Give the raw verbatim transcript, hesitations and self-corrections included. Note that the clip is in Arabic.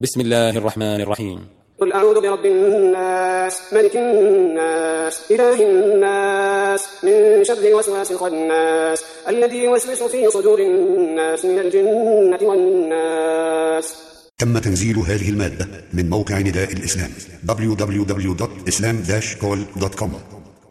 بسم الله الرحمن الرحيم. قل أعوذ برب الناس ملك الناس إله الناس من شر الوسواس الخناس الذي يوسوس في صدور الناس من الجنة والناس. تم تنزيل هذه المادة من موقع نداء الإسلام دبليو دبليو دبليو دوت إسلام داش كول دوت كوم.